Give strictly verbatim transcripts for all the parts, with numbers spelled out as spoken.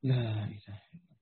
لا إله.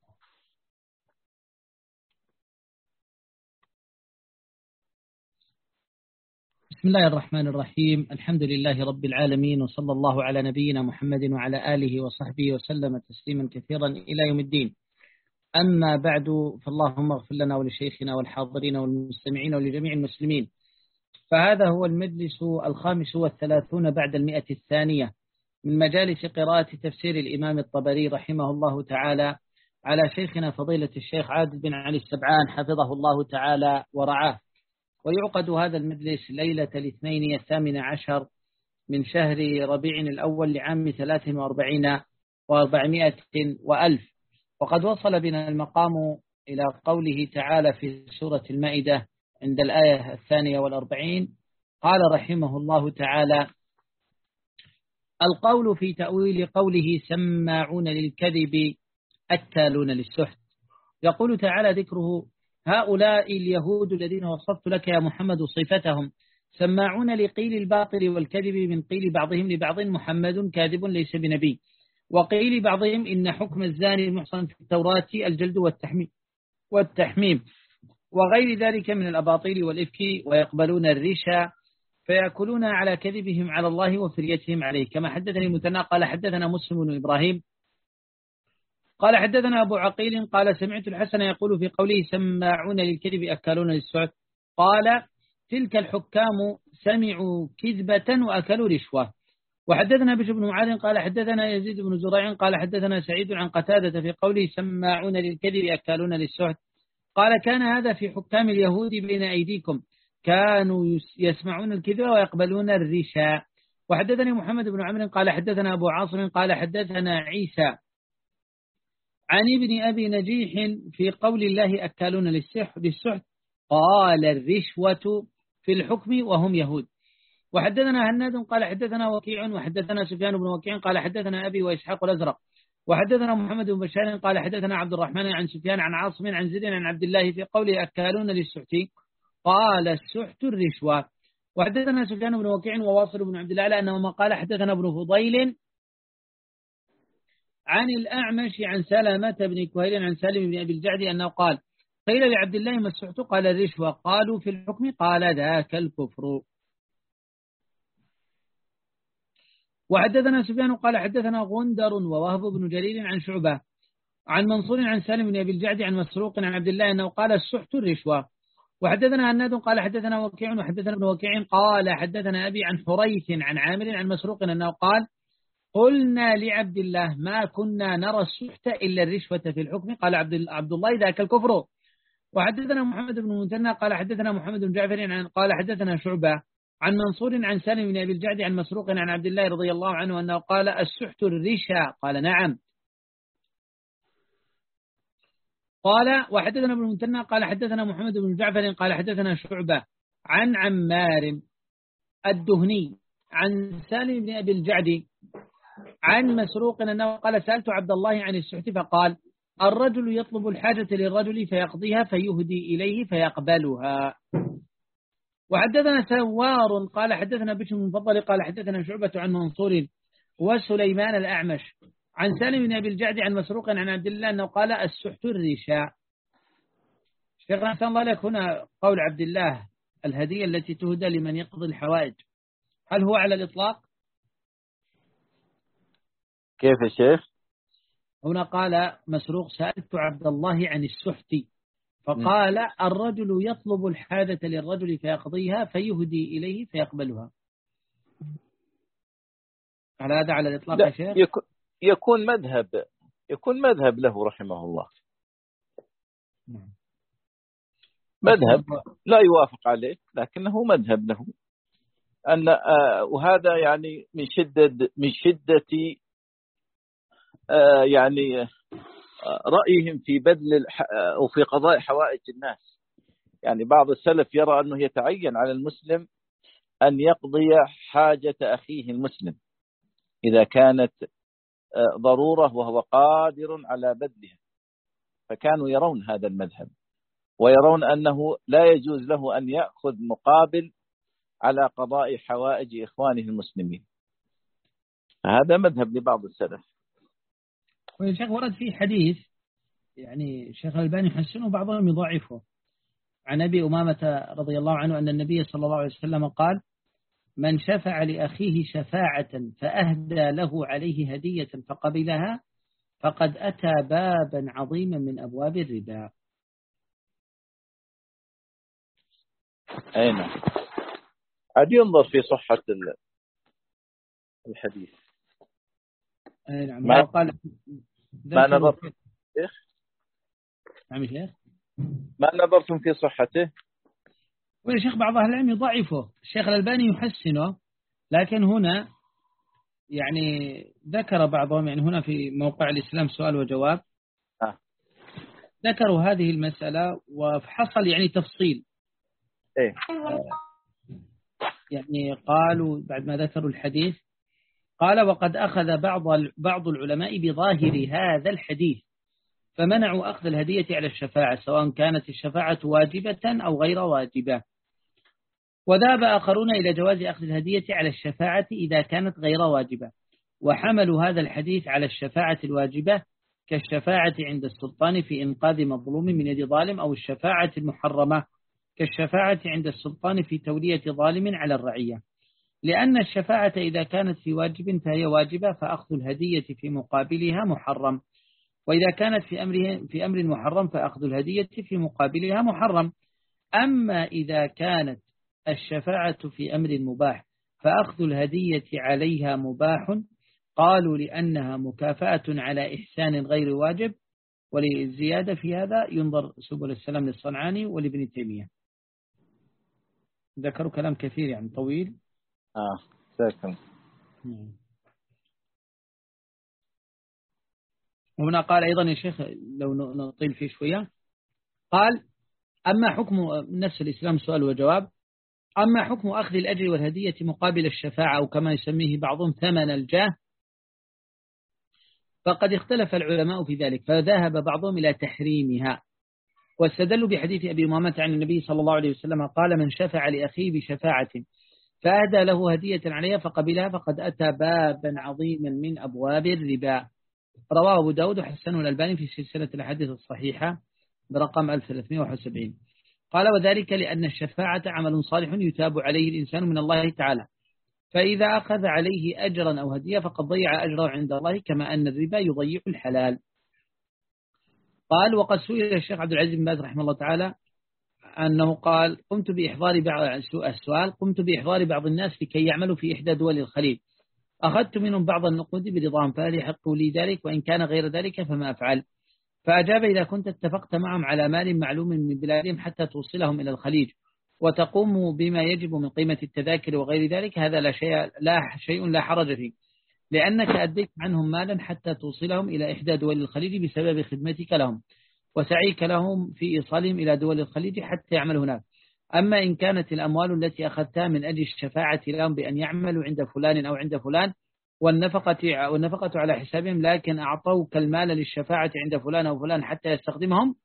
بسم الله الرحمن الرحيم. الحمد لله رب العالمين، وصلى الله على نبينا محمد وعلى آله وصحبه وسلم تسليما كثيرا إلى يوم الدين. أما بعد، فاللهم اغفر لنا ولشيخنا والحاضرين والمستمعين ولجميع المسلمين. فهذا هو المجلس الخامس والثلاثون بعد المئة الثانية من مجالس قراءة تفسير الإمام الطبري رحمه الله تعالى على شيخنا فضيلة الشيخ عادل بن علي السبعان حفظه الله تعالى ورعاه. ويعقد هذا المجلس ليلة الاثنين الثامن عشر من شهر ربيع الأول لعام ثلاث وأربعين وأربعمائة وألف. وقد وصل بنا المقام إلى قوله تعالى في سورة المائدة عند الآية الثانية والأربعين. قال رحمه الله تعالى: القول في تأويل قوله سماعون للكذب أكالون للسحت. يقول تعالى ذكره: هؤلاء اليهود الذين وصفت لك يا محمد صفتهم سماعون لقيل الباطل والكذب من قيل بعضهم لبعض محمد كاذب ليس بنبي، وقيل بعضهم إن حكم الزاني المحصن في التوراة الجلد والتحميم والتحميم وغير ذلك من الأباطيل والإفك، ويقبلون الرشا فيأكلون على كذبهم على الله وفريتهم عليه. كما حدثني المثنى قال حدثنا مسلم بن إبراهيم قال حدثنا أبو عقيل قال سمعت الحسن يقول في قوله سماعون للكذب أكالون للسحت، قال تلك الحكام سمعوا كذبة وأكلوا رشوة. وحدثنا بشر بن معاذ قال حدثنا يزيد بن زريع قال حدثنا سعيد عن قتادة في قوله سماعون للكذب أكالون للسحت، قال كان هذا في حكام اليهود بين أيديكم، كانوا يسمعون الكذب ويقبلون الرشا. وحدثني محمد بن عمرو قال حدثنا أبو عاصم قال حدثنا عيسى عن ابن أبي نجيح في قول الله أكالون للسحت قال الرشوة في الحكم وهم يهود. وحدثنا هناد قال حدثنا وكيع وحدثنا سفيان بن وكيع قال حدثنا أبي وإسحاق الأزرق. وحدثنا محمد بن بشار قال حدثنا عبد الرحمن عن سفيان عن عاصم عن زيد عن عبد الله في قوله أكالون للسحت قال السحت الرشوة. وحدثنا سفيان بن وكيع وواصل بن عبد الله أنهما قال حدثنا ابن فضيل عن الأعمش عن سلمة بن كهيل عن سالم بن أبي الجعد أنه قال قيل لعبد الله ما السحت قال الرشوة، قالوا في الحكم قال ذاك الكفر. وحدثنا سفيان قال حدثنا غندر ووهب بن جرير عن شعبة عن منصور عن سالم بن أبي الجعد عن مسروق عن عبد الله أنه قال السحت الرشوة. وحدثنا هناد قال حدثنا وكيع وحدثنا ابن وكيع قال حدثنا أبي عن حريث عن عامر عن مسروق أنه قال قلنا لعبد الله ما كنا نرى السحت إلا الرشوة في الحكم، قال عبد, عبد الله ذاك الكفر. وحدثنا محمد بن المثنى قال حدثنا محمد بن جعفر عن قال حدثنا شعبة عن منصور عن سالم بن أبي الجعد عن مسروق عن عبد الله رضي الله عنه أنه قال السحت الرشا، قال نعم. قال وحدثنا ابن المثنى قال حدثنا محمد بن جعفر قال حدثنا شعبة عن عمار الدهني عن سالم بن أبي الجعد عن مسروق أنه قال سألت عبد الله عن السحت فقال الرجل يطلب الحاجة للرجل فيقضيها فيهدي إليه فيقبلها. وحدثنا سوار قال حدثنا بشر بن مفضل قال حدثنا شعبة عن منصور وسليمان الأعمش عن سالم بن أبي الجعد عن مسروق عن عبد الله أنه قال السحت الرشا. شيخنا أحسن الله لك، هنا قول عبد الله الهدية التي تهدى لمن يقضي الحوائج، هل هو على الإطلاق؟ كيف يا شيخ؟ هنا قال مسروق سألت عبد الله عن السحت فقال م. الرجل يطلب الحاجة للرجل فيقضيها فيهدي إليه فيقبلها، هل هذا على الإطلاق يا شيخ؟ يكون مذهب يكون مذهب له رحمه الله، مذهب لا يوافق عليه لكنه مذهب له أن آه وهذا يعني من شدة من شدة آه يعني آه رأيهم في بذل أو في قضاء حوائج الناس. يعني بعض السلف يرى أنه يتعين على المسلم أن يقضي حاجة أخيه المسلم إذا كانت ضرورة وهو قادر على بذلها، فكانوا يرون هذا المذهب ويرون أنه لا يجوز له أن يأخذ مقابل على قضاء حوائج إخوانه المسلمين. هذا مذهب لبعض السلف. ويا شيخ ورد فيه حديث يعني الشيخ الألباني يحسنه وبعضهم يضعفه، عن أبي أمامة رضي الله عنه أن النبي صلى الله عليه وسلم قال: من شفع لأخيه شفاعة فأهدى له عليه هدية فقبلها فقد أتى بابا عظيما من أبواب الربا. أين عاد ينظر في صحة الحديث. أي نعم. ما, قال ما نظرتم شيخ نعم شيخ ما نظرتم في صحته. ويا شيخ بعض أهل العلم يضعفه، الشيخ الألباني يحسنه، لكن هنا يعني ذكر بعضهم يعني هنا في موقع الإسلام سؤال وجواب آه. ذكروا هذه المسألة وحصل يعني تفصيل. إيه؟ يعني قالوا بعد ما ذكروا الحديث قال: وقد أخذ بعض بعض العلماء بظاهر هذا الحديث فمنعوا أخذ الهدية على الشفاعة سواء كانت الشفاعة واجبة أو غير واجبة، وذهب آخرون إلى جواز أخذ الهدية على الشفاعة إذا كانت غير واجبة، وحملوا هذا الحديث على الشفاعة الواجبة كالشفاعة عند السلطان في إنقاذ مظلوم من يد ظالم، أو الشفاعة المحرمة كالشفاعة عند السلطان في تولية ظالم على الرعية، لأن الشفاعة إذا كانت في واجب فهي واجبة فأخذ الهدية في مقابلها محرم، وإذا كانت في أمر في أمر محرم فأخذ الهدية في مقابلها محرم. أما إذا كانت الشفاعة في أمر مباح فأخذ الهدية عليها مباح، قالوا لأنها مكافأة على إحسان غير واجب. وللزيادة في هذا ينظر سبل السلام للصنعاني ولابن تيمية، ذكروا كلام كثير يعني طويل. آه ساكن. وهنا قال أيضا يا شيخ لو نطيل فيه شوية، قال: أما حكم نفس الإسلام سؤال وجواب، أما حكم أخذ الأجر والهدية مقابل الشفاعة أو كما يسميه بعضهم ثمن الجاه، فقد اختلف العلماء في ذلك، فذهب بعضهم إلى تحريمها، واستدلوا بحديث أبي أمامة عن النبي صلى الله عليه وسلم قال: من شفع لأخيه بشفاعة فأهدى له هدية عليها فقبلها فقد أتى بابا عظيما من أبواب الربا. رواه أبو داود وحسنه الألباني في سلسلة الأحاديث الصحيحة برقم ألف وثلاثمائة وواحد وسبعين. قال: وذلك لأن الشفاعة عمل صالح يتاب عليه الإنسان من الله تعالى، فإذا أخذ عليه أجرا أو هدية فقد ضيع أجره عند الله، كما أن الربا يضيع الحلال. قال: وقد سئل الشيخ عبد العزيز بن باز رحمه الله تعالى أنه قال: قمت بإحضار بعض السؤال قمت بإحضار بعض الناس لكي يعملوا في إحدى دول الخليج، أخذت منهم بعض النقود برضاهم، فهل يحق لي ذلك؟ وإن كان غير ذلك فما أفعل؟ فأجاب: إذا كنت اتفقت معهم على مال معلوم من بلادهم حتى توصلهم إلى الخليج وتقوم بما يجب من قيمة التذاكر وغير ذلك، هذا لا شيء لا شيء لا حرج فيه، لأنك أديت عنهم مالا حتى توصلهم إلى إحدى دول الخليج بسبب خدمتك لهم وسعيك لهم في إيصالهم إلى دول الخليج حتى يعملوا هناك. أما إن كانت الأموال التي أخذتها من أجل الشفاعة لهم بأن يعملوا عند فلان أو عند فلان والنفقة, والنفقة على حسابهم، لكن أعطوك المال للشفاعة عند فلان أو فلان حتى يستخدمهم،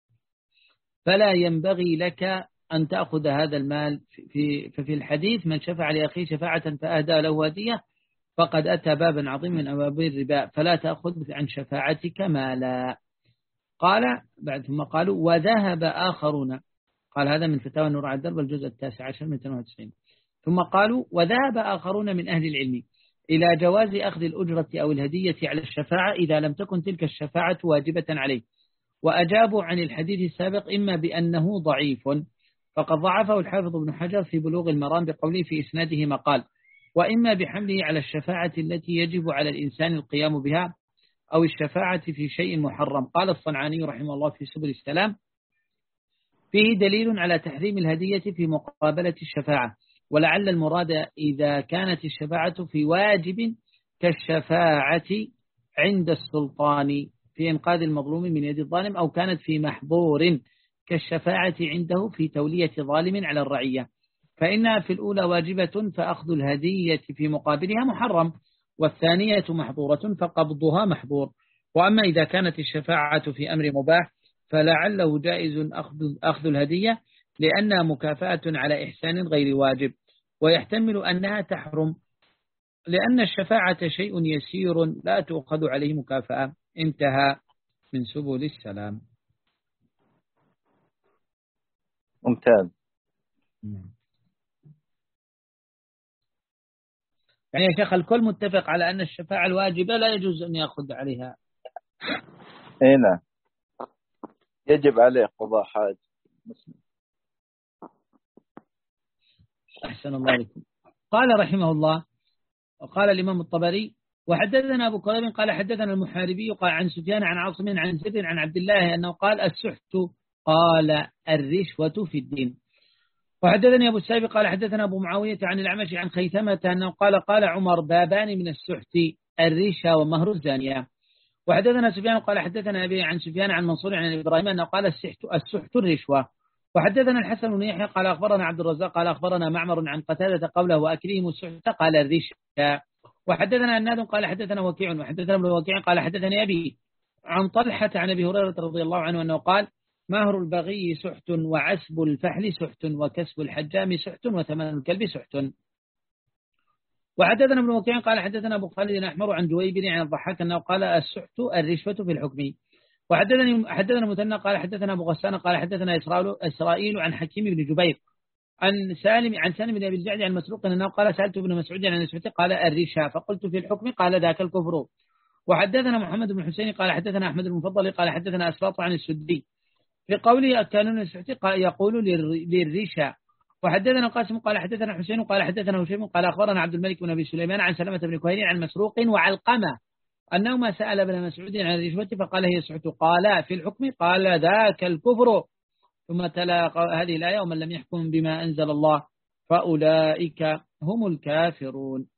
فلا ينبغي لك أن تأخذ هذا المال. في ففي الحديث: من شفع لأخيه شفاعة فأهدى له هدية فقد أتى بابا عظيما من أبواب الربا، فلا تأخذ عن شفاعتك مالا. قال بعد ثم قالوا: وذهب آخرون، قال هذا من فتاوى النور على الدرب الجزء التاسع عشر من اثنين وتسعين، ثم قالوا: وذهب آخرون من أهل العلم إلى جواز أخذ الأجرة أو الهدية على الشفاعة إذا لم تكن تلك الشفاعة واجبة عليه، وأجابوا عن الحديث السابق إما بأنه ضعيف، فقد ضعفه الحافظ ابن حجر في بلوغ المرام بقوله في إسناده مقال، وإما بحمله على الشفاعة التي يجب على الإنسان القيام بها أو الشفاعة في شيء محرم. قال الصنعاني رحمه الله في سبل السلام: فيه دليل على تحريم الهدية في مقابلة الشفاعة، ولعل المراد إذا كانت الشفاعة في واجب كالشفاعة عند السلطان في إنقاذ المظلوم من يد الظالم، أو كانت في محظور كالشفاعة عنده في تولية ظالم على الرعية، فإنها في الأولى واجبة فأخذ الهدية في مقابلها محرم، والثانية محظورة فقبضها محظور. وأما إذا كانت الشفاعة في أمر مباح فلعله جائز أخذ, أخذ الهدية لأنها مكافأة على إحسان غير واجب، ويحتمل أنها تحرم لأن الشفاعة شيء يسير لا تؤخذ عليه مكافأة. انتهى من سبل السلام. ممتاز. يعني يا شيخ الكل متفق على أن الشفاعة الواجبة لا يجوز أن يأخذ عليها. هنا يجب عليه قضاء حاجة مسلم. أحسن الله عليكم. قال رحمه الله وقال الإمام الطبري وحدثنا أبو كريم قال حدثنا المحاربي قال عن سفيان عن عاصم عن زيد عن عبد الله أنه قال السحت قال الرشوة في الدين. وحدثني أبو السائب قال حدثنا أبو معاوية عن الأعمش عن خيثمة أنه قال قال عمر بابان من السحت الرشا ومهر الزانية. وحدثنا سفيان قال حدثنا أبي عن سفيان عن منصور عن إبراهيم أنه قال السحت السحت الرشوة. وحدثنا الحسن بن يحيى قال أخبرنا عبد الرزاق قال أخبرنا معمر عن قتادة قوله وأكلهم السحت قال الرشا. وحدثنا الناد قال حدثنا وكيع وحدثنا ابن وكيع قال حدثني أبي عن طلحة عن أبي هريرة رضي الله عنه أنه قال مهر البغي سحت وعسب الفحل سحت وكسب الحجام سحت وثمن الكلب سحت. وحدثنا ابن وكيع قال حدثنا أبو خالد الأحمر عن جويبر عن الضحاك أنه قال السحت الرشوة في الحكم. وحدثني حدثنا مثنى قال حدثنا أبو غسان قال حدثنا إسرائيل عن حكيم بن جبير عن سالم عن سالم بن أبي الجعد عن مسروق أنه قال سألت ابن مسعود عن السحت قال الرشا فقلت في الحكم قال ذاك الكفر. وحدثنا محمد بن حسين قال حدثنا أحمد المفضل قال حدثنا أسراط عن السدي في قوله أكانون السحت يقول للرشا. وحدثنا قاسم قال حدثنا حسين قال حدثنا هشيم قال أخبرنا عبد الملك بن أبي سليمان عن سلمة بن كهيل عن مسروق وعلقمة أنهما سأل ابن مسعود عن الرشوة فقال هي السحت قال في الحكم قال ذاك الكفر. ثم تلا هذه الآية ومن لم يحكم بما أنزل الله فأولئك هم الكافرون.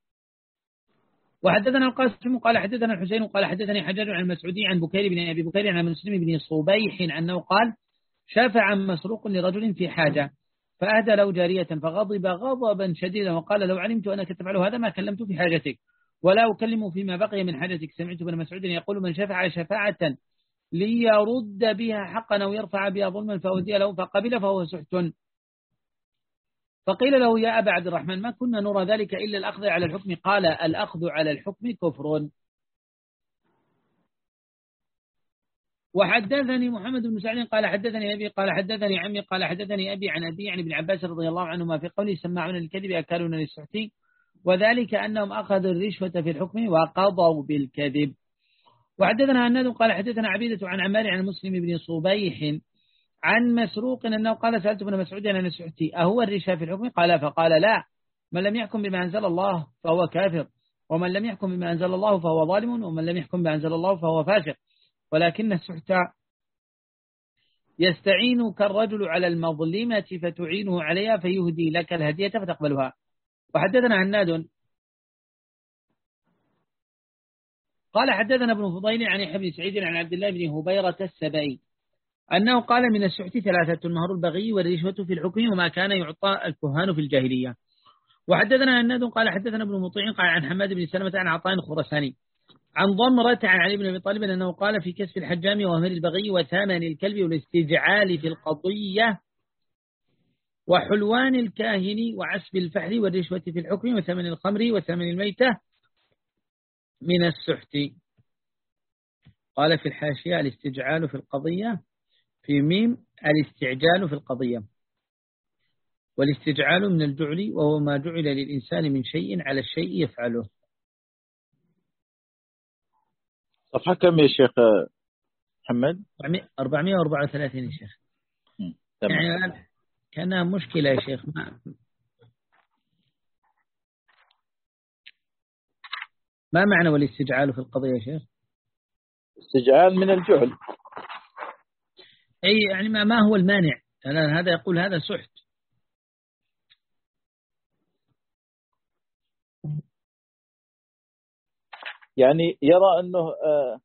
وحدثنا القاسم قال حدثنا الحسين قال حدثني حجاج عن المسعودي عن بكير بن أبي بكير عن مسلم بن صبيح أنه قال شافع مسروق لرجل في حاجة فأهدى له جارية فغضب غضبا شديدا وقال لو علمت أنك تفعل هذا ما كلمت في حاجتك ولا أكلم فيما بقي من حاجتك. سمعت ابن مسعود يقول من شفع شفاعة ليرد بها حقا أو يرفع بها ظلما فأهدي له فقبل فهو سحت. فقيل له يا أبا عبد الرحمن ما كنا نرى ذلك إلا الأخذ على الحكم قال الأخذ على الحكم كفر. وحدثني محمد بن سعد قال حدثني أبي قال حدثني عمي قال حدثني أبي عن أبي عن ابن عباس رضي الله عنهما في قوله سماعون للكذب أكالون للسحت وذلك أنهم أخذوا الرشوة في الحكم وقضوا بالكذب. وحدثنا هناد قال حدثنا عبيدة عن عمار عن مسلم بن صبيح عن مسروق أنه قال سألت ابن مسعود عن السحت أهو الرشا في الحكم قال فقال لا من لم يحكم بما أنزل الله فهو كافر ومن لم يحكم بما أنزل الله فهو ظالم ومن لم يحكم بما أنزل الله فهو فاسق ولكن السحت يستعينك الرجل على المظلمة فتعينه عليها فيهدي لك الهدية فتقبلها. وحدثنا عناد قال حدثنا ابن فضيل عن يحيى بن سعيد عن عبد الله بن هبيرة السبعي أنه قال من السحت ثلاثة مهر البغي والرشوة في الحكم وما كان يعطى الكهان في الجاهلية. وحدثنا عناد قال حدثنا ابن مطيع قال عن حماد بن سلمة عن عطاء الخرساني عن ضمرة عن علي بن أبي طالب أنه قال في كسب الحجام ومهر البغي وثمن الكلب والاستجعال في القضية وحلوان الكاهن وعسب الفحل والرشوة في الحكم وثمن الخمر وثمن الميتة من السحت. قال في الحاشية الاستجعال في القضية في ميم الاستعجال في القضية والاستجعال من الجعل وهو ما جعل للإنسان من شيء على الشيء يفعله. صفحة كم يا شيخ محمد؟ أربعمائة وأربعة وثلاثين يا شيخ. يعني كان مشكلة يا شيخ ما, ما معنى والاستجعال في القضية يا شيخ؟ استجعال من الجعل أي يعني ما, ما هو المانع؟ هذا يقول هذا سحت. يعني يرى أنه آه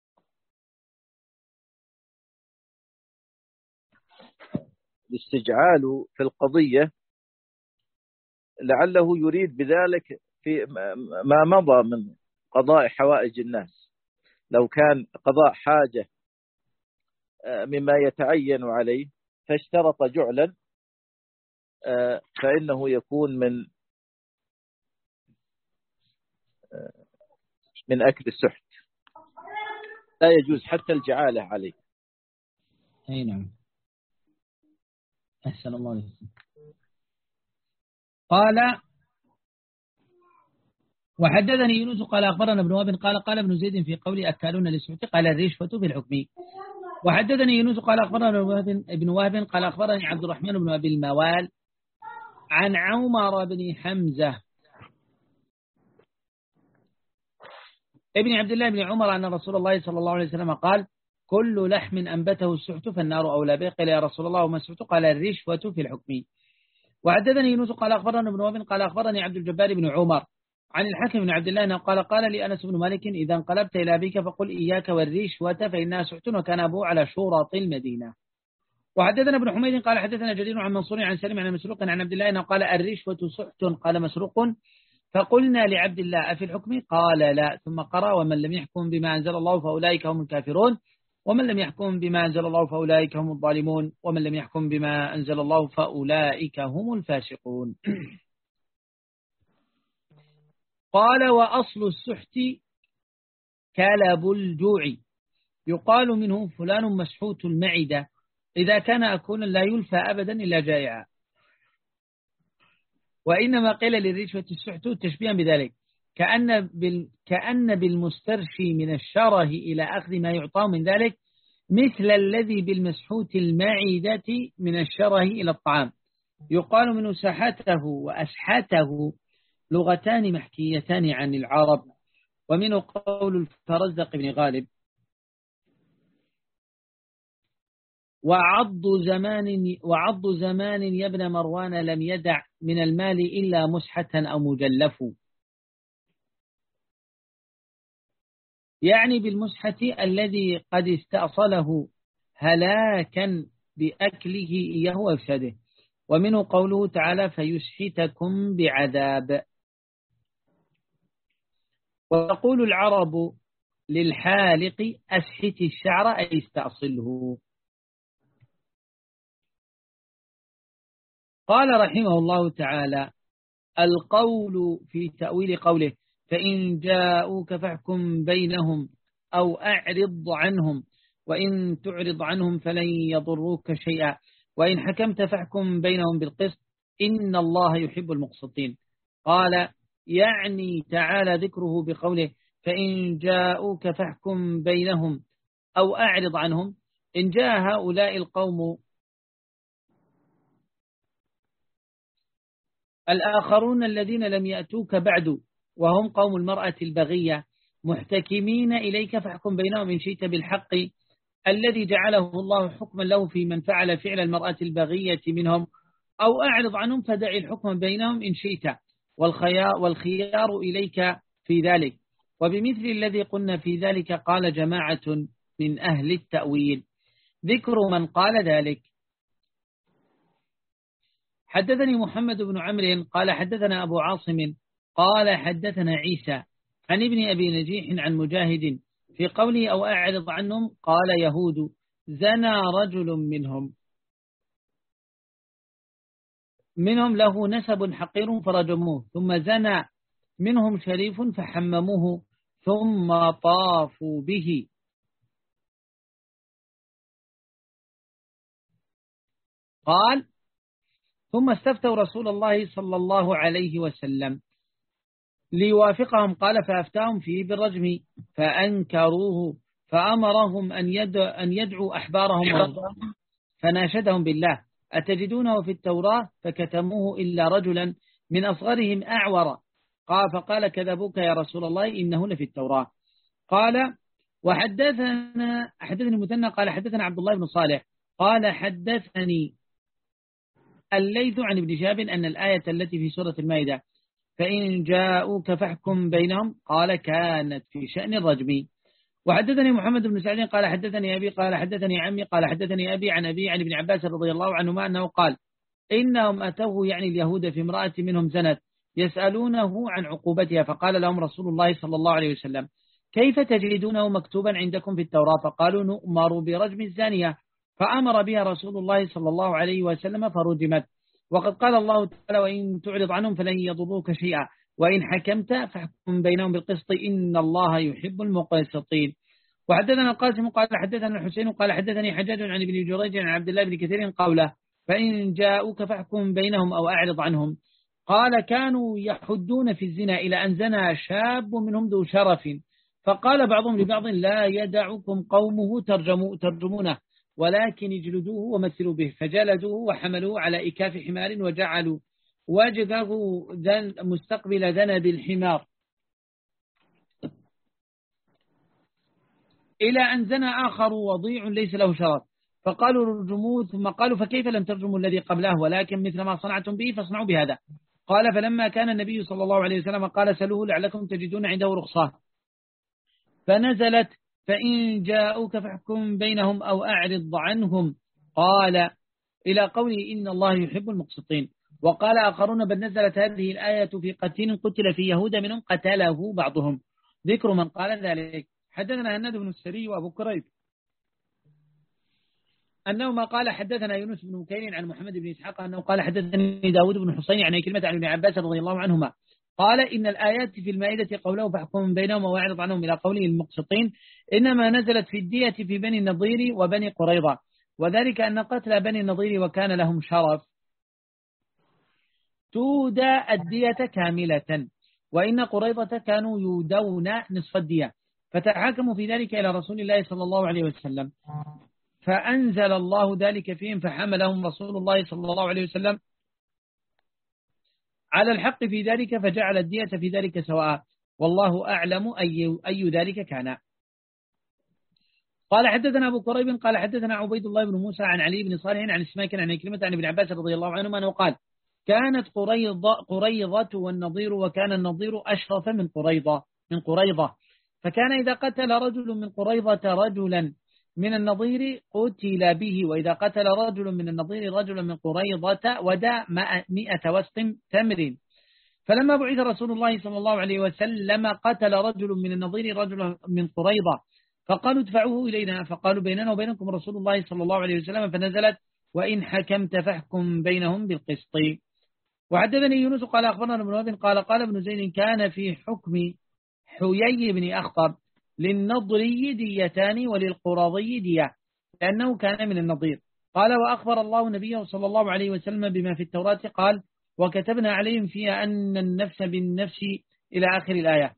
الاستجعال في القضية لعله يريد بذلك في ما مضى من قضاء حوائج الناس. لو كان قضاء حاجة مما يتعين عليه فاشترط جعلا فإنه يكون من من أكل السحت. لا يجوز حتى الجعالة عليه. أي نعم. أحسن الله عليك. قال وحدثني يونس قال أخبرنا ابن وهب قال قال ابن زيد في قول أكالون للسحت قال الرشوة في الحكم. وحدثني يونس قال أخبرنا ابن وهب قال أخبرني عبد الرحمن بن أبي الموال عن عمر بن حمزة ابن عبد الله بن عمر أن رسول الله صلى الله عليه وسلم قال كل لحم أنبته السحت فالنار أولى به. قيل يا رسول الله وما السحت؟ قال الرشوة في الحكم. وحدثني يونس قال أخبرنا ابن وهب قال أخبرني عبد الجبار بن عمر عن الحكم بن عبد الله أنه قال قال لي أنس بن مالك إذا انقلبت إلى أبيك فقل إياك والرشوة فإنها سحت وكان أبوه على شورى المدينة. وحدثنا ابن حميد قال حدثنا جرير عن منصور عن سلم عن مسروق عن عبد الله أنه قال الرشوة سحت. قال مسروق فقلنا لعبد الله أفي الحكم؟ قال لا. ثم قرأ ومن لم يحكم بما أنزل الله فأولئك هم الكافرون ومن لم يحكم بما أنزل الله فأولئك هم الظالمون ومن لم يحكم بما أنزل الله فأولئك هم الفاسقون. قال وأصل السحت كلب الجوع يقال منه فلان مسحوت المعدة إذا كان أكونا لا يلفى أبدا إلا جائعا. وإنما قيل للرشوة السحت تشبيها بذلك كأن, بال كأن بالمسترشي من الشره إلى أخذ ما يعطاه من ذلك مثل الذي بالمسحوت المعدة من الشره إلى الطعام. يقال منه سحته وأسحته لغتان محكيتان عن العرب. ومنه قول الفرزدق بن غالب وعض زمان وعض زمان يا ابن مروان لم يدع من المال إلا مسحة أو مجلف. يعني بالمسحة الذي قد استأصله هلاكا بأكله إياه وإفساده. ومنه قوله تعالى فيسحتكم بعذاب. وتقول العرب للحالق أسحت الشعر أي استأصله. قال رحمه الله تعالى القول في تأويل قوله فإن جاءوك فاحكم بينهم أو أعرض عنهم وإن تعرض عنهم فلن يضروك شيئا وإن حكمت فاحكم بينهم بالقسط إن الله يحب المقسطين. قال يعني تعالى ذكره بقوله فإن جاءوك فاحكم بينهم أو أعرض عنهم. إن جاء هؤلاء القوم الآخرون الذين لم يأتوك بعد وهم قوم المرأة البغية محتكمين إليك فاحكم بينهم إن شئت بالحق الذي جعله الله حكما له في من فعل فعل المرأة البغية منهم أو أعرض عنهم فدع الحكم بينهم إن شئت والخيار, والخيار إليك في ذلك. وبمثل الذي قلنا في ذلك قال جماعة من أهل التأويل ذكر من قال ذلك. حدثني محمد بن عمرو قال حدثنا أبو عاصم قال حدثنا عيسى عن ابن أبي نجيح عن مجاهد في قوله أو أعرض عنهم قال يهود زنى رجل منهم منهم له نسب حقير فرجموه ثم زنى منهم شريف فحمموه ثم طافوا به. قال ثم استفتوا رسول الله صلى الله عليه وسلم ليوافقهم قال فأفتاهم فيه بالرجم فأنكروه فأمرهم أن يدعوا أحبارهم فناشدهم بالله أتجدونه في التوراة فكتموه إلا رجلا من أصغرهم أعور قال فقال كذبوك يا رسول الله إنه لفي التوراة. قال وحدثنا حدثني المثنى قال حدثنا عبد الله بن صالح قال حدثني الليث عن ابن شهاب أن الآية التي في سورة المائدة فإن جاءوك فاحكم بينهم قال كانت في شأن الرجم. وحدثني محمد بن سعيد قال حدثني أبي قال حدثني عمي قال حدثني أبي عن أبي عن ابن عباس رضي الله عنهما أنه قال إنهم أتوه يعني اليهود في امرأة منهم زنت يسألونه عن عقوبتها فقال لهم رسول الله صلى الله عليه وسلم كيف تجدونه مكتوبا عندكم في التوراة؟ فقالوا نؤمر برجم الزانية فأمر بها رسول الله صلى الله عليه وسلم فرجمت. وقد قال الله تعالى وإن تعرض عنهم فلن يضروك شيئا وإن حكمت فاحكم بينهم بالقسط إن الله يحب المقسطين. وحدثنا القاسم قال حدثنا الحسين قال حدثني حجاج عن ابن جريج عن عبد الله بن كثير قوله فإن جاءوك فاحكم بينهم أو أعرض عنهم. قال كانوا يحدون في الزنا إلى أن زنى شاب منهم ذو شرف، فقال بعضهم لبعض لا يدعكم قومه ترجموا ترجمونه ولكن اجلدوه ومثلوا به، فجلدوه وحملوه على إكاف حمار وجعلوا وجهه مستقبل ذنب الحمار إلى أن زنى آخر وضيع ليس له شرف، فقالوا رجموه، ثم قالوا فكيف لم ترجموا الذي قبله ولكن مثل ما صنعتم به فاصنعوا بهذا. قال فلما كان النبي صلى الله عليه وسلم قال سلوه لعلكم تجدون عنده رخصة، فنزلت فإن جاءوك فاحكم بينهم أو أعرض عنهم، قال إلى قوله إن الله يحب المقسطين. وقال آخرون بل نزلت هذه الآية في قتيل قتل في يهود منهم قتله بعضهم، ذكر من قال ذلك. حدثنا هناد بن السري وأبو كريب أنه ما قال حدثنا يونس بن مكير عن محمد بن إسحاق أنه قال حدثني داود بن حسين عن كلمة عن ابن عباس رضي الله عنهما قال إن الآيات في المائدة قوله فاحكم بينهم واعرض عنهم إلى قوله المقسطين إنما نزلت في الدية في بني النضير وبني قريظة، وذلك أن قتل بني النضير وكان لهم شرف تودى الدية كاملة، وإن قريظة كانوا يودون نصف الدية، فتحاكموا في ذلك إلى رسول الله صلى الله عليه وسلم، فأنزل الله ذلك فيهم فحملهم رسول الله صلى الله عليه وسلم على الحق في ذلك فجعل الدية في ذلك سواء، والله أعلم أي, أي ذلك كان. قال حدثنا أبو كريب قال حدثنا عبيد الله بن موسى عن علي بن صالح عن السماك عن كلمة عن ابن عباس رضي الله عنهما أنه قال كانت قريضة, قريضة والنضير وكان النضير أشرف من قريضة من قريضة فكان إذا قتل رجل من قريضة رجلا من النضير قتل به، وإذا قتل رجل من النضير رجلا من قريضة ودى مئة وسط تمر. فلما بعث رسول الله صلى الله عليه وسلم قتل رجل من النضير رجلا من قريضة فقالوا ادفعوه إلينا، فقالوا بيننا وبينكم رسول الله صلى الله عليه وسلم، فنزلت وإن حكمت فاحكم بينهم بالقسط. وحدثني يونس قال أخبرنا ابن وهب قال قال ابن زيد كان في حكم حيي بن أخطب للنضري ديتان وللقراضي دية لأنه كان من النضير. قال وأخبر الله نبيه صلى الله عليه وسلم بما في التوراة قال وكتبنا عليهم فيها أن النفس بالنفس إلى آخر الآية.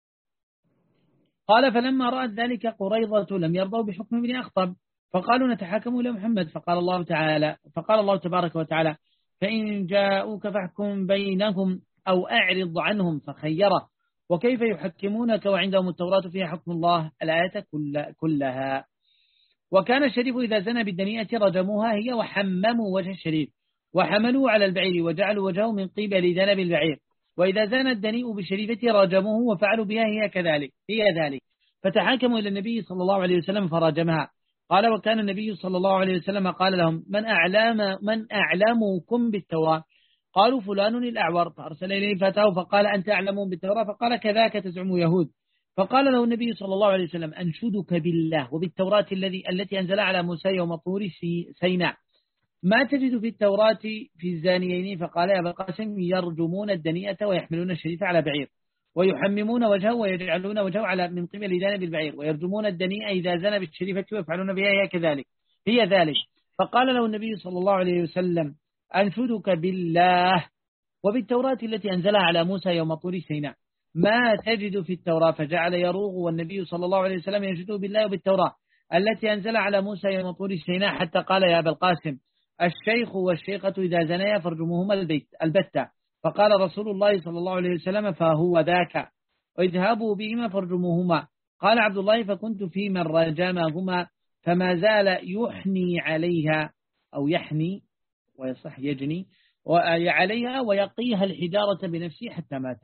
قال فلما رأت ذلك قريضة لم يرضوا بحكم ابن أخطب فقالوا نتحاكم إلى محمد، فقال الله تعالى فقال الله تبارك وتعالى فإن جاءوك فاحكم بينهم أو أعرض عنهم، فخيره وكيف يحكمونك وعندهم التوراة فيها حكم الله الآية كل كلها. وكان الشريف إذا زنى بالدنيئة رجموها هي وحمموا وجه الشريف وحملوا على البعير وجعلوا وجهه من قبل ذنب البعير، وإذا زنى الدنيء بالشريفة رجموه وفعلوا بها هي كذلك هي ذلك، فتحاكموا إلى النبي صلى الله عليه وسلم فرجمها. قال وكان النبي صلى الله عليه وسلم قال لهم من أعلم من أعلمكم بالتوراة؟ قالوا فلان الأعور، فأرسل إليه فتاه فقال أنت أعلمون بالتوراة؟ فقال كذاك تزعم يهود. فقال له النبي صلى الله عليه وسلم أنشدك بالله وبالتوراة الذي التي أنزل على موسى يوم طور سيناء ما تجد في التوراة في الزانيين؟ فقال يا أبا القاسم يرجمون الدنيئة ويحملون الشريف على بعير ويحممون وجهه ويجعلون وجهه على من قبل ذنب البعير ويرجمون الدنيئة إذا زنى بالشريفة ويفعلون بها هي كذلك هي ذلك. فقال له النبي صلى الله عليه وسلم أنشدك بالله وبالتوراة التي أنزلها على موسى يوم طور سيناء ما تجد في التوراة؟ فجعل يروغ والنبي صلى الله عليه وسلم ينشده بالله وبالتوراة التي أنزلها على موسى يوم طور سيناء حتى قال يا أبا القاسم الشيخ والشيخة إذا زنيا فرجموهما البيت البتة. فقال رسول الله صلى الله عليه وسلم فهو ذاك واذهبوا بهما فرجموهما. قال عبد الله فكنت في من رجمهما فما زال يحني عليها أو يحني ويصح يجني عليها ويقيها الحجارة بنفسه حتى مات.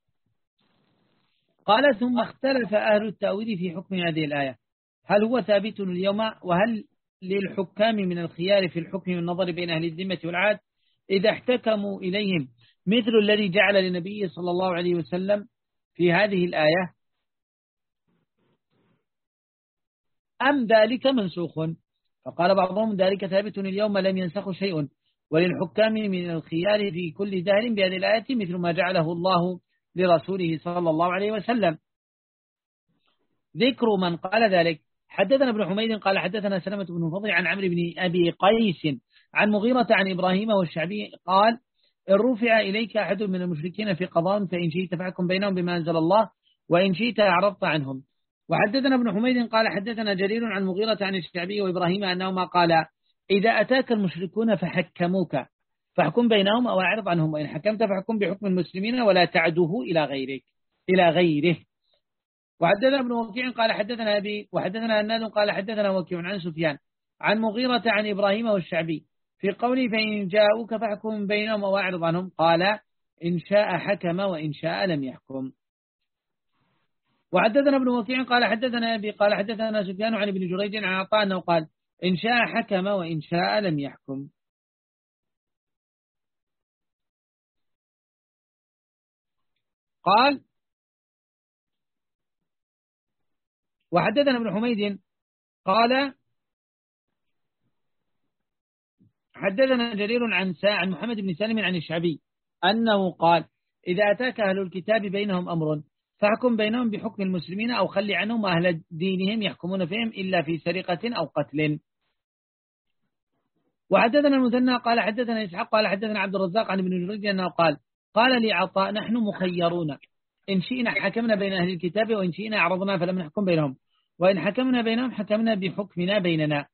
قال ثم اختلف أهل التأويل في حكم هذه الآية هل هو ثابت اليوم وهل للحكام من الخيار في الحكم والنظر بين أهل الذمة والعاد إذا احتكموا إليهم مثل الذي جعل للنبي صلى الله عليه وسلم في هذه الآية أم ذلك منسوخ؟ فقال بعضهم ذلك ثابت اليوم لم ينسخ شيء وللحكام من الخيار في كل دهر بهذه الآية مثل ما جعله الله لرسوله صلى الله عليه وسلم. ذكر من قال ذلك. حدثنا ابن حميد قال حدثنا سلمة بن فضل عن عمرو بن أبي قيس عن مغيرة عن إبراهيم والشعبي قال إن رفع إليك أحد من المشركين في قضاء فإن شئت فاحكم بينهم بما أنزل الله وإن شئت أعرضت عنهم. وحدثنا ابن حميد قال حدثنا جرير عن مغيرة عن الشعبي وإبراهيم أنهما قال إذا أتاك المشركون فحكموك فاحكم بينهم أو أعرض عنهم وإن حكمت فاحكم بحكم المسلمين ولا تعده إلى غيرك إلى غيره. وحدثنا ابن وكيع قال حدثنا أبي وحدثنا هناد قال حدثنا وكيع عن سفيان عن مغيرة عن إبراهيم والشعبي في قوله فإن جاءوك فاحكم بينهم أو أعرض عنهم قال إن شاء حكم وإن شاء لم يحكم. وحدثنا ابن وكيع قال حدثنا أبي قال حدثنا سفيان عن ابن جريج عن عطاء أنه قال إن شاء حكم وإن شاء لم يحكم. قال وحدثنا ابن حميد قال حدثنا جرير عن عن محمد بن سالم عن الشعبي أنه قال إذا أتاك أهل الكتاب بينهم أمر فاحكم بينهم بحكم المسلمين أو خلي عنهم أهل دينهم يحكمون فيهم إلا في سرقة أو قتل. وحدثنا المثنى قال حدثنا إسحاق قال حدثنا عبد الرزاق عن ابن جريج أنه قال قال لي عطاء نحن مخيرون إن شئنا حكمنا بين أهل الكتاب وإن شئنا أعرضنا فلم نحكم بينهم وإن حكمنا بينهم حكمنا بحكمنا بيننا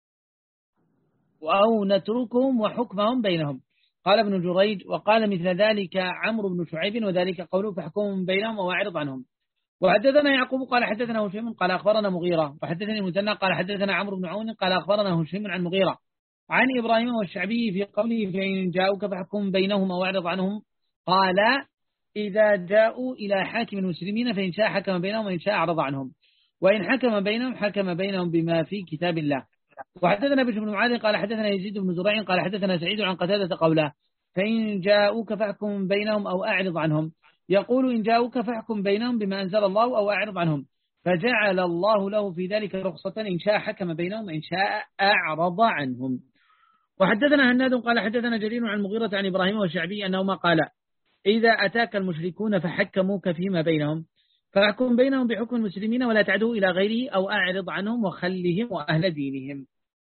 أو نتركهم وحكمهم بينهم. قال ابن جريج وقال مثل ذلك عمرو بن شعيب وذلك قوله فحكمهم بينهم وأعرض عنهم. وحدثنا يعقوب قال حدثنا هشيم قال أخبرنا مغيرة وحدثني المثنى قال حدثنا عمرو بن عون قال أخبرنا هشيم عن مغيرة عن إبراهيم والشعبي في قوله فإن جاءوك فحكم بينهم أو أعرض عنهم قال إذا جاءوا إلى حاكم المسلمين فإن شاء حكم بينهم وإن شاء أعرض عنهم وإن حكم بينهم حكم بينهم بما في كتاب الله. وحدثنا بشر بن معاذ قال حدثنا يزيد بن زريع قال حدثنا سعيد عن قتادة قوله فإن جاءوك فاحكم بينهم أو أعرض عنهم يقول إن جاءوك فاحكم بينهم بما أنزل الله أو أعرض عنهم فجعل الله له في ذلك رخصة إن شاء حكم بينهم وإن شاء أعرض عنهم. وحدثنا هناد قال حدثنا جرير عن مغيرة عن إبراهيم والشعبي أنهما قال إذا أتاك المشركون فحكموك فيما بينهم فاحكم بينهم بحكم المسلمين ولا تعدوا إلى غيره أو أعرض عنهم وخلهم وأهل دينهم.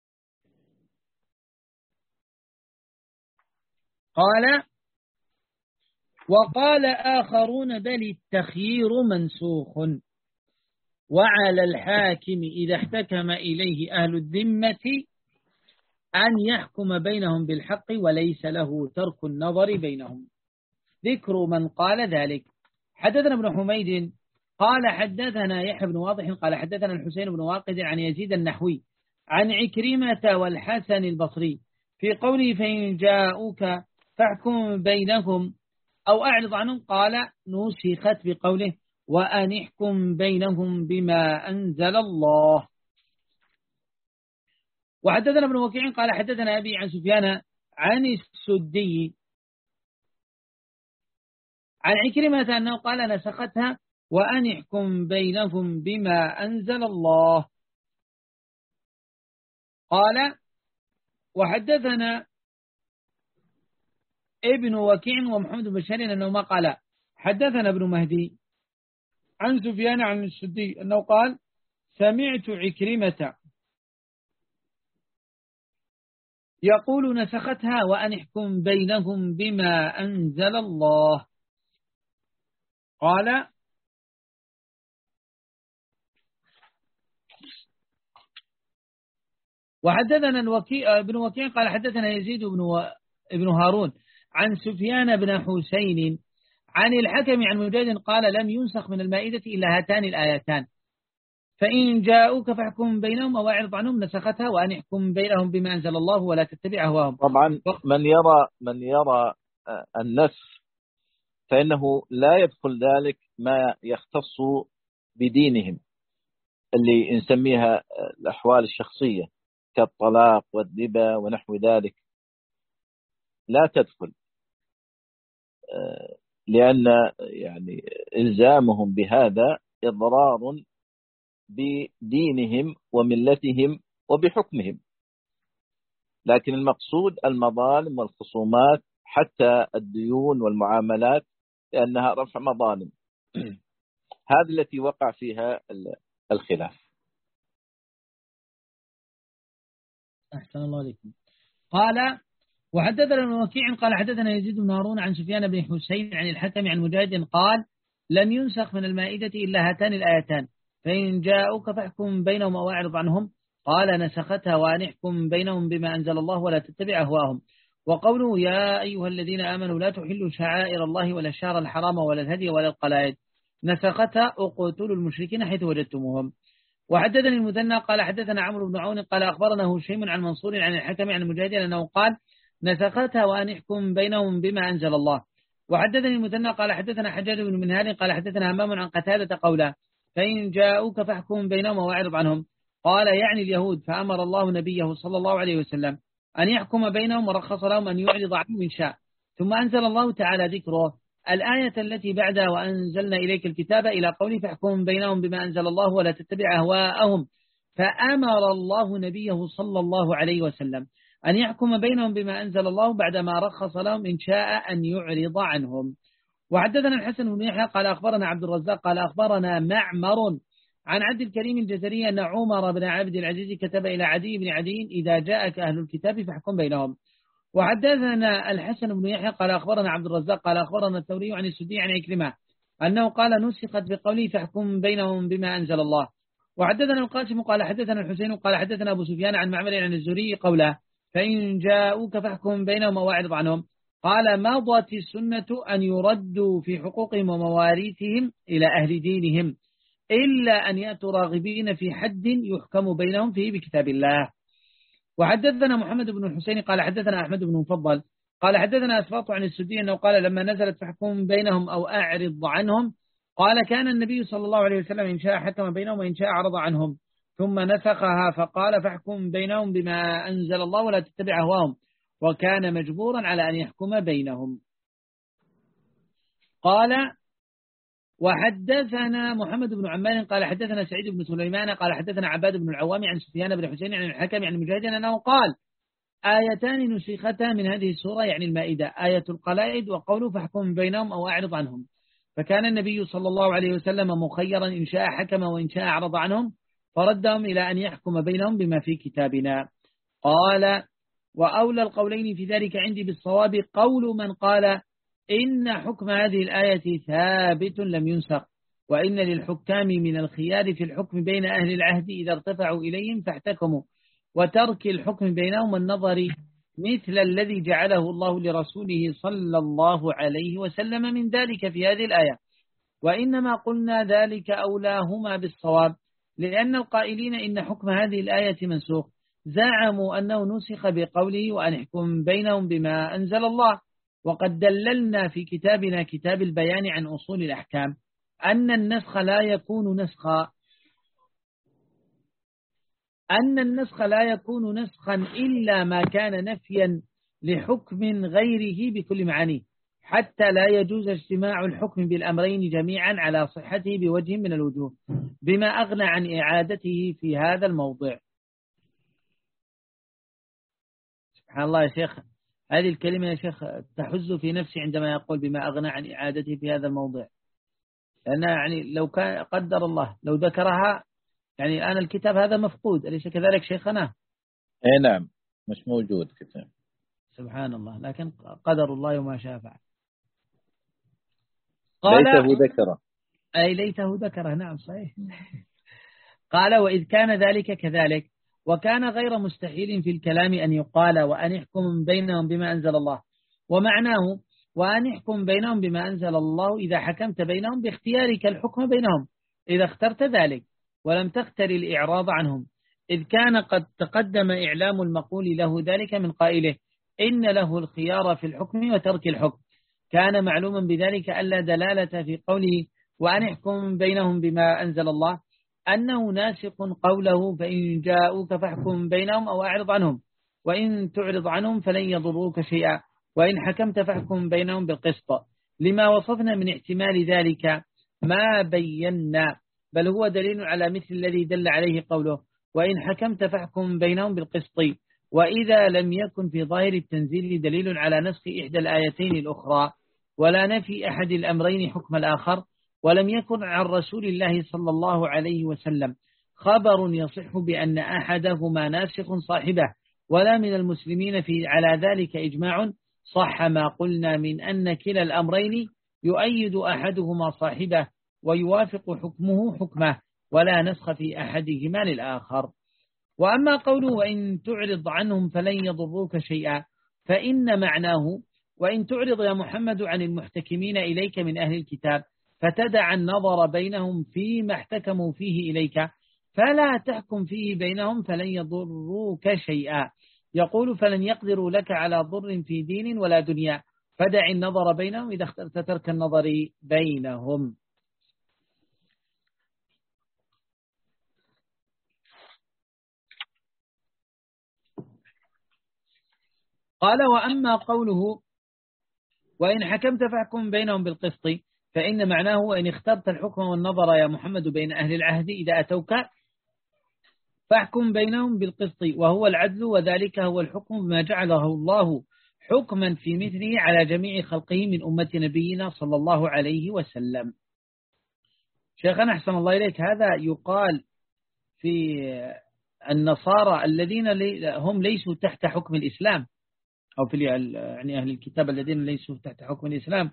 قال وقال آخرون بل التخيير منسوخ وعلى الحاكم إذا احتكم إليه أهل الذمة أن يحكم بينهم بالحق وليس له ترك النظر بينهم. ذكر من قال ذلك. حدثنا ابن حميد قال حدثنا يحيى بن واضح قال حدثنا الحسين بن واقد عن يزيد النحوي عن عكرمة والحسن البصري في قوله فإن جاءوك فاحكم بينهم أو أعرض عنهم قال نسخت بقوله وأن احكم بينهم بما أنزل الله. وحدثنا ابن وكيع قال حدثنا أبي عن سفيان عن السدي عن عكرمة أنه قال نسختها وأن احكم بينهم بما أنزل الله. قال وحدثنا ابن وكيع ومحمد بن بشار أنه ما قال حدثنا ابن مهدي عن سفيان عن السدي أنه قال سمعت عكرمة يقول نسختها وأن احكم بينهم بما أنزل الله. قال وحدثنا الوكيع ابن وكيع قال حدثنا يزيد بن و... ابن هارون عن سفيان بن حسين عن الحكم عن مجاهد قال لم ينسخ من المائدة إلا هاتان الآيتان فإن جاءوك فاحكم بينهم أو أعرض عنهم نسختها وأن يحكم بينهم بما أنزل الله ولا تتبع أهواهم. طبعا من يرى من يرى النسخ فإنه لا يدخل ذلك ما يختص بدينهم اللي نسميها الأحوال الشخصية كالطلاق والذبا ونحو ذلك لا تدخل لأن يعني إلزامهم بهذا إضرار بدينهم وملتهم وبحكمهم. لكن المقصود المظالم والخصومات حتى الديون والمعاملات لأنها رفع مظالم هذه التي وقع فيها الخلاف. أحسن الله عليكم. قال وحدثنا ابن وكيع قال حدثنا يزيد بن هارون عن سفيان بن حسين عن الحكم عن مجاهد قال لم ينسخ من المائدة إلا هاتان الآيتان فإن جاءوك فاحكم بينهم أو أعرض عنهم قال نسختها وأن احكم بينهم بما أنزل الله ولا تتبع أهواهم. وقوله يا أيها الذين آمنوا لا تحلوا شعائر الله ولا الشهر الحرام ولا الهدي ولا القلائد نسختها اقتلوا المشركين حيث وجدتموهم. وحدثني المثنى قال حدثنا عمرو بن عون قال أخبرنا هشيم عن منصور عن الحكم عن مجاهد أنه قال نسختها وأن احكم بينهم بما أنزل الله. وحدثني المثنى قال حدثنا حجاج بن منهال قال حدثنا همام عن قتادة قولا فإن جاءوك فاحكم بينهم واعرض عنهم قال يعني اليهود فأمر الله نبيه صلى الله عليه وسلم أن يحكم بينهم ورخص لهم أن يعرض عنهم إن شاء. ثم أنزل الله تعالى ذكره الآية التي بعدها وأنزلنا إليك الكتاب إلى قوله فاحكم بينهم بما أنزل الله ولا تتبع أهواءهم فأمر الله نبيه صلى الله عليه وسلم أن يحكم بينهم بما أنزل الله بعدما رخص لهم إن شاء أن يعرض عنهم. وحدثنا الحسن بن يحيى قال أخبرنا عبد الرزاق قال أخبرنا معمر عن عبد الكريم الجزري أن عمر بن عبد العزيز كتب إلى عدي بن عدي إذا جاءك أهل الكتاب فاحكم بينهم. وحدثنا الحسن بن يحيى قال أخبرنا عبد الرزاق قال أخبرنا الثوري عن السدي عن عكرمة أنه قال نسخت بقوله فاحكم بينهم بما أنزل الله. وحدثنا القاسم قال حدثنا الحسين قال حدثنا أبو سفيان عن معمر عن الزهري قوله فإن جاءوك فاحكم بينهم واعرض عنهم قال مضت السنة أن يردوا في حقوقهم ومواريثهم إلى أهل دينهم إلا أن يأتوا راغبين في حد يحكم بينهم فيه بكتاب الله. وحدثنا محمد بن الحسين قال حدثنا أحمد بن مفضل قال حدثنا أسباط عن السدي أنه قال لما نزلت فاحكم بينهم أو أعرض عنهم قال كان النبي صلى الله عليه وسلم إن شاء حكم بينهم وإن شاء أعرض عنهم ثم نسخها فقال فاحكم بينهم بما أنزل الله ولا تتبع أهواهم وكان مجبورا على أن يحكم بينهم. قال وحدثنا محمد بن عمار قال حدثنا سعيد بن سليمان قال حدثنا عباد بن العوام عن سفيان بن حسين عن الحكم عن مجاهد أنه قال آيتان نسختان من هذه السورة يعني المائدة آية القلائد وقوله فاحكم بينهم أو أعرض عنهم فكان النبي صلى الله عليه وسلم مخيرا إن شاء حكم وإن شاء أعرض عنهم فردهم إلى أن يحكم بينهم بما في كتابنا. قال وأولى القولين في ذلك عندي بالصواب قول من قال إن حكم هذه الآية ثابت لم ينسخ وإن للحكام من الخيار في الحكم بين أهل العهد إذا ارتفعوا إليهم فاحتكموا وترك الحكم بينهم النظر مثل الذي جعله الله لرسوله صلى الله عليه وسلم من ذلك في هذه الآية. وإنما قلنا ذلك أولاهما بالصواب لأن القائلين إن حكم هذه الآية منسوخ زعموا أنه نسخ بقوله وأن احكم بينهم بما أنزل الله وقد دللنا في كتابنا كتاب البيان عن أصول الأحكام أن النسخ لا يكون نسخا أن النسخ لا يكون نسخا إلا ما كان نفيا لحكم غيره بكل معانيه حتى لا يجوز اجتماع الحكم بالأمرين جميعا على صحته بوجه من الوجوه بما أغنى عن إعادته في هذا الموضع. سبحان الله يا شيخ هذه الكلمة يا شيخ تحز في نفسي عندما يقول بما أغنى عن إعادته في هذا الموضع لأن يعني لو كان قدر الله لو ذكرها يعني الآن الكتاب هذا مفقود أليس كذلك شيخنا؟ اي نعم مش موجود كتاب. سبحان الله لكن قدر الله وما شاء فعل. ليته ذكره أي ليته ذكره نعم صحيح. قال وإذ كان ذلك كذلك وكان غير مستحيل في الكلام أن يقال وأن يحكم بينهم بما أنزل الله ومعناه وأن يحكم بينهم بما أنزل الله إذا حكمت بينهم باختيارك الحكم بينهم إذا اخترت ذلك ولم تختر الإعراض عنهم إذ كان قد تقدم إعلام المقول له ذلك من قائله إن له الخيار في الحكم وترك الحكم كان معلوما بذلك ألا دلالة في قوله وأن يحكم بينهم بما أنزل الله أنه ناسق قوله فإن جاءوك فاحكم بينهم أو أعرض عنهم وإن تعرض عنهم فلن يضروك شيئا وإن حكمت فاحكم بينهم بالقسط لما وصفنا من احتمال ذلك ما بينا بل هو دليل على مثل الذي دل عليه قوله وإن حكمت فاحكم بينهم بالقسط وإذا لم يكن في ظاهر التنزيل دليل على نسخ إحدى الآيتين الأخرى ولا نفي أحد الأمرين حكم الآخر ولم يكن عن رسول الله صلى الله عليه وسلم خبر يصح بأن أحدهما ناسخ صاحبه، ولا من المسلمين في على ذلك إجماع، صح ما قلنا من أن كلا الأمرين يؤيد أحدهما صاحبه ويوافق حكمه حكمه، ولا نسخ في أحدهما للآخر. وأما قوله وإن تعرض عنهم فلن يضروك شيئا، فإن معناه وإن تعرض يا محمد عن المحتكمين إليك من أهل الكتاب فتدع النظر بينهم فيما احتكموا فيه إليك، فلا تحكم فيه بينهم فلن يضروك شيئا. يقول فلن يقدروا لك على ضر في دين ولا دنيا، فدع النظر بينهم إذا اخترت ترك النظر بينهم. قال وأما قوله وإن حكمت فاحكم بينهم بالقسط، فإن معناه وإن اخترت الحكم والنظر يا محمد بين أهل العهد إذا أتوك فاحكم بينهم بالقسط، وهو العدل، وذلك هو الحكم بما جعله الله حكما في مثله على جميع خلقه من أمة نبينا صلى الله عليه وسلم. شيخنا أحسن الله إليك، هذا يقال في النصارى الذين هم ليسوا تحت حكم الإسلام، أو في يعني أهل الكتاب الذين ليسوا تحت حكم الإسلام.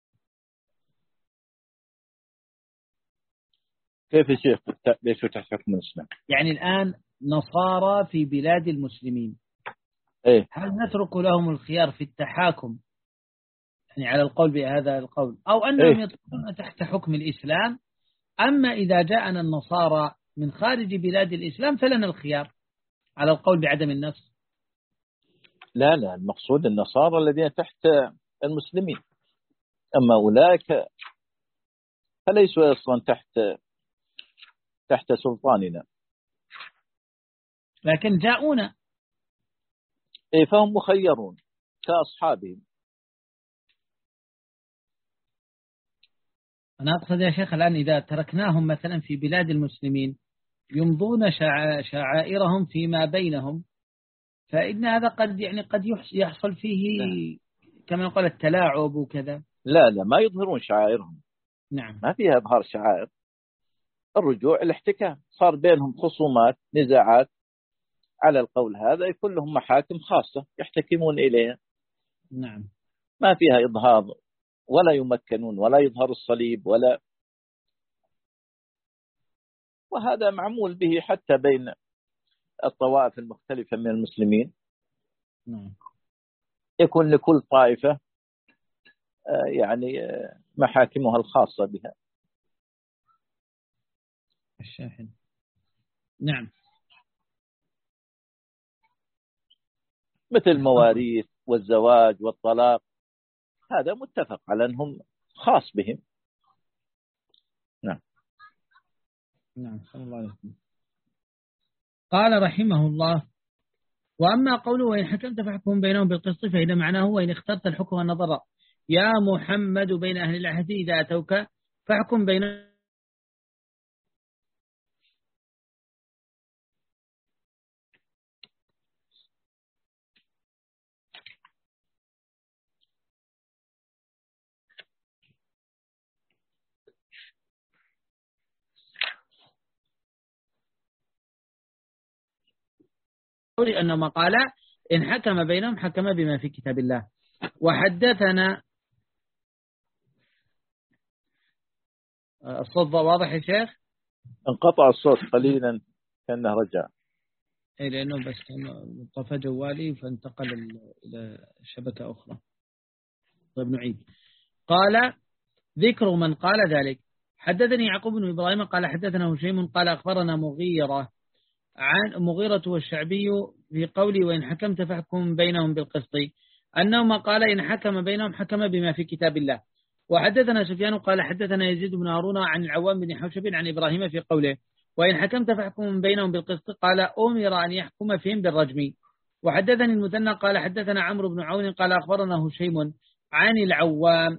كيف يا شيخ ليسوا تحت حكم الإسلام؟ يعني الآن نصارى في بلاد المسلمين، إيه؟ هل نترك لهم الخيار في التحاكم يعني على القول بهذا القول، أو أنهم إيه؟ يدخلون تحت حكم الإسلام؟ أما إذا جاءنا النصارى من خارج بلاد الإسلام فلنا الخيار على القول بعدم النص. لا لا، المقصود النصارى الذين تحت المسلمين، أما أولئك فليسوا أصلا تحت تحت سلطاننا، لكن جاءونا. إيه، فهم مخيرون كأصحابهم. أنا أقصد يا شيخ الآن إذا تركناهم مثلا في بلاد المسلمين يمضون شعائرهم فيما بينهم، فإن هذا قد يعني قد يحصل فيه لا. كما يقول التلاعب وكذا. لا لا، ما يظهرون شعائرهم. نعم، ما فيها إظهار شعائر. الرجوع الاحتكام، صار بينهم خصومات نزاعات، على القول هذا يكون لهم محاكم خاصة يحتكمون إليها. نعم، ما فيها إظهار، ولا يمكنون ولا يظهر الصليب ولا، وهذا معمول به حتى بين الطوائف المختلفة من المسلمين. نعم. يكون لكل طائفة يعني محاكمها الخاصة بها. الشاحن. نعم، مثل المواريث والزواج والطلاق، هذا متفق على أنهم خاص بهم. نعم. نعم، صلى الله عليه وسلم. قال رحمه الله وأما قوله وإن حكمت فاحكم بينهم بالقسط، فإذا معناه وإن اخترت الحكم والنظر يا محمد بين أهل العهد إذا أتوك فاحكم بينهم. أنه قال إن حكم بينهم حكم بما في كتاب الله. وحدثنا الصوت واضح يا شيخ؟ انقطع الصوت قليلا كأنه رجع. إيه، لأنه بس طفى جوالي فانتقل إلى شبكة أخرى. طيب نعيد. قال ذكر من قال ذلك. حدثني يعقوب بن إبراهيم قال حدثنا هشيم قال أخبرنا مغيرة عن مغيرة والشعبي في قولي وإن حكمت فاحكم بينهم بالقسط أنهما قال إن حكم بينهم حكم بما في كتاب الله. وحدثنا سفيان قال حدثنا يزيد بن هارون عن العوام بن حوشب عن إبراهيم في قوله وإن حكمت فاحكم بينهم بالقسط قال أمر أن يحكم فيهم بالرجم. وحدثني المثنى قال حدثنا عمرو بن عون قال أخبرنا هشيم عن العوام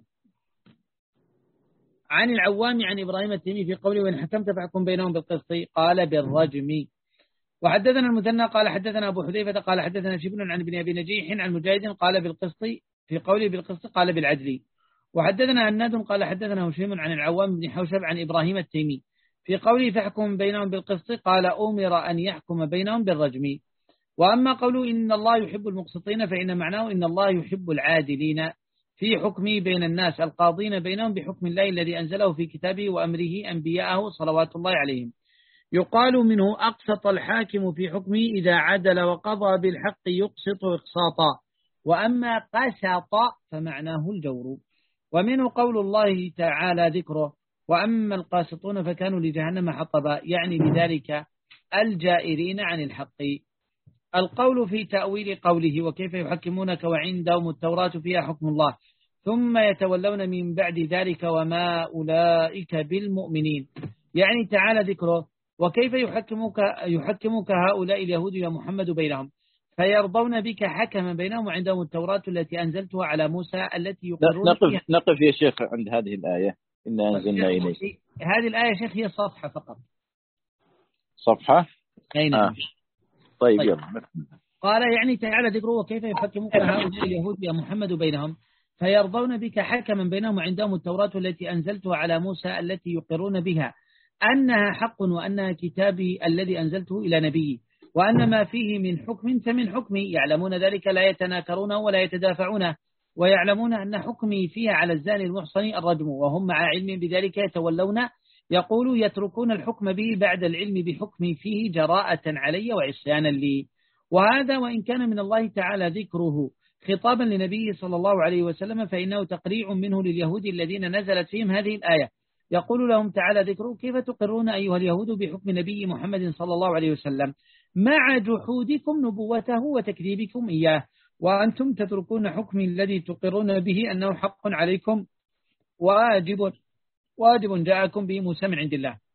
عن العوام عن إبراهيم التيمي في قوله وإن حكمت فاحكم بينهم بالقسط قال بالرجم. وحدثنا المثنى قال حدثنا أبو حذيفة قال حدثنا شبل عن ابن أبي نجيح عن مجاهد قال بالقسط في قوله بالقسط قال بالعدل. وحدثنا هناد قال حدثنا هشيم عن العوام بن حوشب عن إبراهيم التيمي في قوله فاحكم بينهم بالقسط قال أمر أن يحكم بينهم بالرجم. وأما قوله إن الله يحب المقسطين فإن معناه إن الله يحب العادلين في حكمه بين الناس القاضين بينهم بحكم الله الذي أنزله في كتابه وأمره أنبياءه صلوات الله عليهم. يقال منه أقسط الحاكم في حكمه إذا عدل وقضى بالحق يقسط إقساطا، وأما قسط فمعناه الجور. ومنه قول الله تعالى ذكره وأما القاسطون فكانوا لجهنم حطبا، يعني بذلك الجائرين عن الحق. القول في تأويل قوله وكيف يحكمونك وعندهم التوراة فيها حكم الله ثم يتولون من بعد ذلك وما أولئك بالمؤمنين، يعني تعالى ذكره وكيف يحكمك, يحكمك هؤلاء اليهود يا محمد بينهم فيرضون بك حكما بينهم وعندهم التوراة التي أنزلتها على موسى التي يقرون نقف فيها. نقف يا شيخ عند هذه الآية إنا أنزلنا إليك. هذه الآية شيخ هي صفحة فقط. صفحة أي نعم. آه. طيب, طيب. يلا. قال يعني تعالى ذكره وكيف يحكمك هؤلاء اليهود يا محمد بينهم فيرضون بك حكما بينهم وعندهم التوراة التي أنزلتها على موسى التي يقرون بها أنها حق وأنها كتابي الذي أنزلته إلى نبي وأن ما فيه من حكم فمن حكمي يعلمون ذلك لا يتناكرونه ولا يتدافعونه ويعلمون أن حكمي فيها على الزاني المحصن الرجم وهم مع علم بذلك يتولون يقول يتركون الحكم به بعد العلم بحكمي فيه جراءة علي وعصيانا لي. وهذا وإن كان من الله تعالى ذكره خطابا لنبيه صلى الله عليه وسلم فإنه تقريع منه لليهود الذين نزلت فيهم هذه الآية يقول لهم تعالى ذكره كيف تقرون أيها اليهود بحكم نبي محمد صلى الله عليه وسلم مع جحودكم نبوته وتكذيبكم إياه وأنتم تتركون حكم الذي تقرون به أنه حق عليكم واجب واجب جاءكم به موسى من عند الله.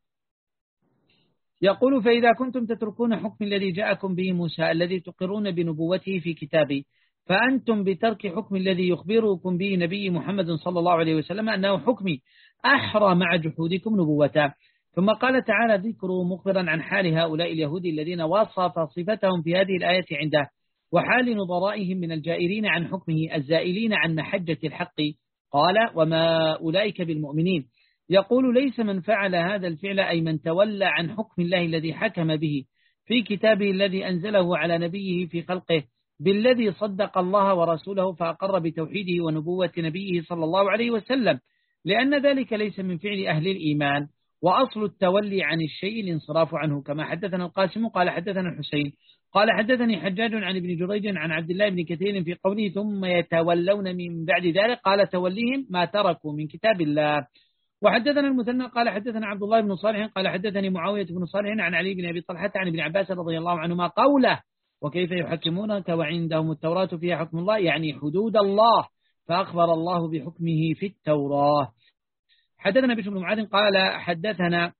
يقول فإذا كنتم تتركون حكم الذي جاءكم به موسى الذي تقرون بنبوته في كتابه فأنتم بترك حكم الذي يخبركم به نبي محمد صلى الله عليه وسلم أنه حكمي أحرى مع جحودكم نبوته. ثم قال تعالى ذكر مخبرا عن حال هؤلاء اليهود الذين وصف صفتهم في هذه الآية عنده وحال نظرائهم من الجائرين عن حكمه الزائلين عن محجة الحق قال وما أولئك بالمؤمنين. يقول ليس من فعل هذا الفعل أي من تولى عن حكم الله الذي حكم به في كتابه الذي أنزله على نبيه في خلقه بالذي صدق الله ورسوله فأقر بتوحيده ونبوة نبيه صلى الله عليه وسلم لأن ذلك ليس من فعل أهل الإيمان وأصل التولي عن الشيء الانصراف عنه كما حدثنا القاسم قال حدثنا الحسين قال حدثني حجاج عن ابن جريج عن عبد الله بن كثير في قوله ثم يتولون من بعد ذلك قال توليهم ما تركوا من كتاب الله. وحدثنا المثنى قال حدثنا عبد الله بن صالح قال حدثني معاوية بن صالح عن علي بن أبي طلحة عن ابن عباس رضي الله عنهما قوله وكيف يحكمونك وعندهم التوراة فيها حكم الله يعني حدود الله فأخبر الله بحكمه في التوراة. حدثنا بشر بن معاذ قال حدثنا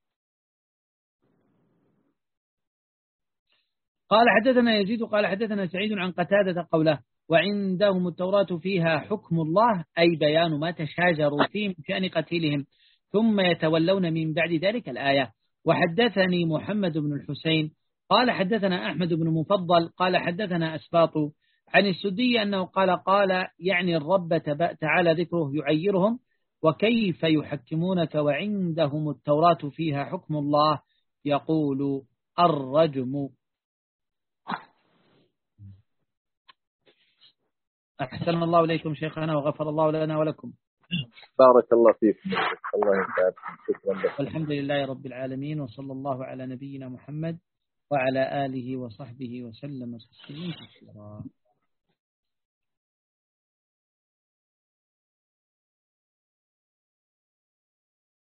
قال حدثنا يزيد قال حدثنا سعيد عن قتادة قوله وعندهم التوراة فيها حكم الله أي بيان ما تشاجروا فيه من شأن قتيلهم ثم يتولون من بعد ذلك الآية. وحدثني محمد بن الحسين قال حدثنا أحمد بن مفضل قال حدثنا أسباط عن السدي أنه قال قال يعني الرب تعالى ذكره يعيرهم وكيف يحكمونك وعندهم التوراة فيها حكم الله يقول الرجم. أحسن الله إليكم شيخنا وغفر الله لنا ولكم. بارك الله فيكم. الله يسعدكم. شكرا لك. والحمد لله رب العالمين وصلى الله على نبينا محمد وعلى آله وصحبه وسلم تسليما كثيرا.